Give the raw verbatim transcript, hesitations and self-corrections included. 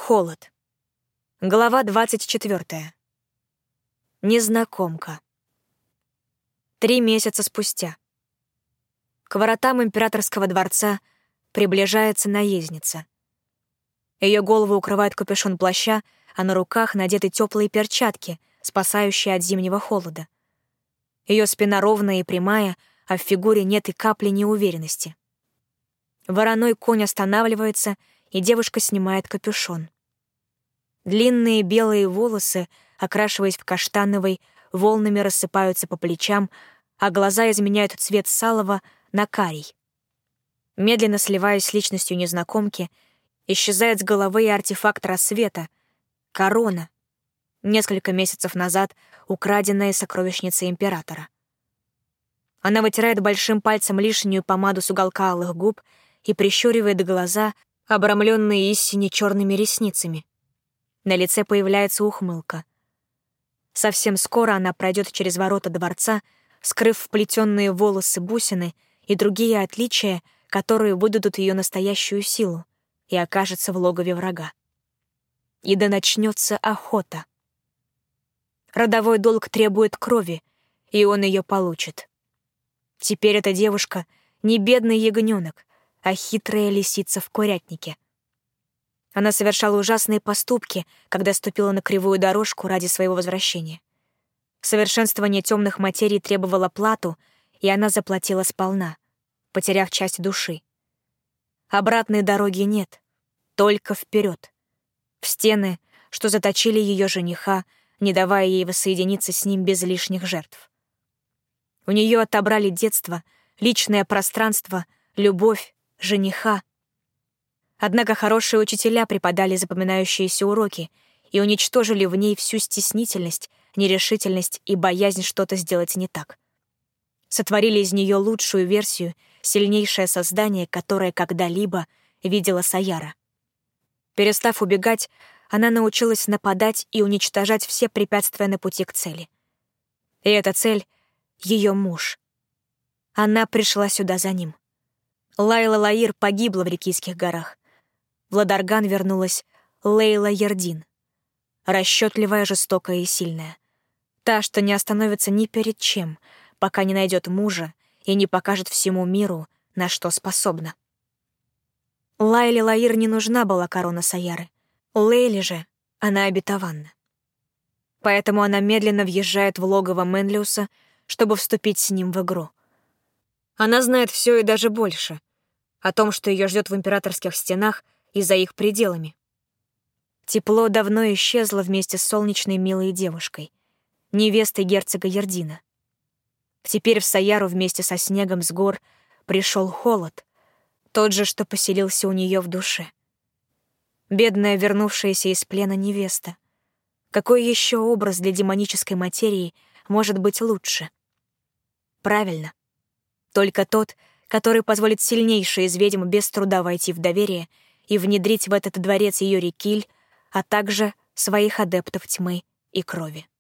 Холод. Глава двадцать четвёртая. Незнакомка. Три месяца спустя. К воротам императорского дворца приближается наездница. Ее голову укрывает капюшон плаща, а на руках надеты теплые перчатки, спасающие от зимнего холода. Ее спина ровная и прямая, а в фигуре нет и капли неуверенности. Вороной конь останавливается, и девушка снимает капюшон. Длинные белые волосы, окрашиваясь в каштановый, волнами рассыпаются по плечам, а глаза изменяют цвет салого на карий. Медленно сливаясь с личностью незнакомки, исчезает с головы и артефакт рассвета — корона, несколько месяцев назад украденная из сокровищницы императора. Она вытирает большим пальцем лишнюю помаду с уголка алых губ и прищуривает глаза, обрамленные истине черными ресницами. На лице появляется ухмылка. Совсем скоро она пройдет через ворота дворца, скрыв вплетенные волосы бусины и другие отличия, которые выдадут ее настоящую силу, и окажется в логове врага. И да начнется охота. Родовой долг требует крови, и он ее получит. Теперь эта девушка не бедный ягненок, а хитрая лисица в курятнике. Она совершала ужасные поступки, когда ступила на кривую дорожку ради своего возвращения. Совершенствование темных материй требовало плату, и она заплатила сполна, потеряв часть души. Обратной дороги нет, только вперед, в стены, что заточили ее жениха, не давая ей воссоединиться с ним без лишних жертв. У нее отобрали детство, личное пространство, любовь, жениха. Однако хорошие учителя преподали запоминающиеся уроки и уничтожили в ней всю стеснительность, нерешительность и боязнь что-то сделать не так. Сотворили из нее лучшую версию, сильнейшее создание, которое когда-либо видела Саяра. Перестав убегать, она научилась нападать и уничтожать все препятствия на пути к цели. И эта цель — ее муж. Она пришла сюда за ним. Лайла Лаир погибла в Рикийских горах. В Ладарган вернулась Лейла Ердин. Расчетливая, жестокая и сильная. Та, что не остановится ни перед чем, пока не найдет мужа и не покажет всему миру, на что способна. Лайле Лаир не нужна была корона Саяры. Лейле же она обетованна. Поэтому она медленно въезжает в логово Менлиуса, чтобы вступить с ним в игру. Она знает все и даже больше о том, что ее ждет в императорских стенах и за их пределами. Тепло давно исчезло вместе с солнечной милой девушкой, невестой герцога Ердина. Теперь в Саяру вместе со снегом с гор пришел холод, тот же, что поселился у нее в душе. Бедная, вернувшаяся из плена невеста. Какой еще образ для демонической материи может быть лучше? Правильно. Только тот, который позволит сильнейшей из ведьм без труда войти в доверие и внедрить в этот дворец ее Рикиль, а также своих адептов тьмы и крови.